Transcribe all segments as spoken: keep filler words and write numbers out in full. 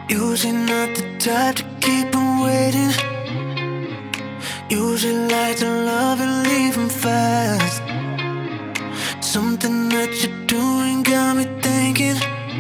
Usually not the type to keep him waiting. Usually like to love and leave him fast. Something that you're doing got me thinking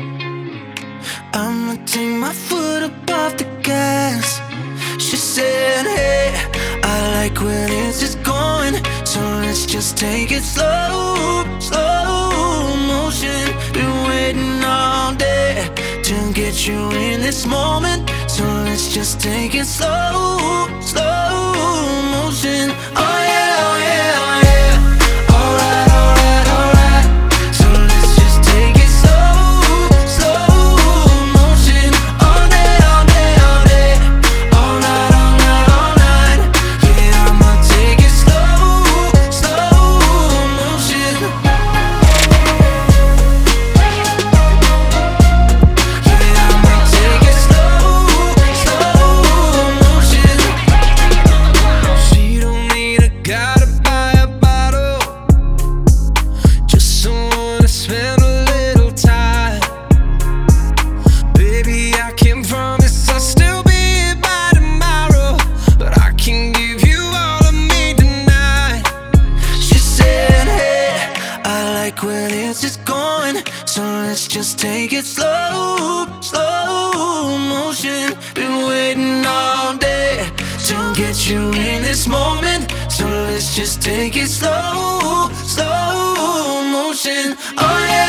I'ma take my foot up off the gas. She said, hey, I like where this is going, so let's just take it slow, slow motion. Been waiting all day to get you in this moment, so let's just take it slow, slow motion. Oh yeah, oh yeah, oh yeah. Alright, alright, alright. So let's just take it slow, slow motion. All day, all day, all day. All night, all night, all night. Yeah, I'ma take it slow, slow motion. Yeah, I'ma take it slow, slow motion. She don't need a guy to buy a bottle, just someone to spend a little time. Baby, I can't promise I'll still be here by tomorrow, but I can give you all of me tonight. She said, hey, I like where this is going, so let's just take it slow, slow motion. Been waiting all day to get you in this moment, so let's just take it slow, slow motion. Oh yeah.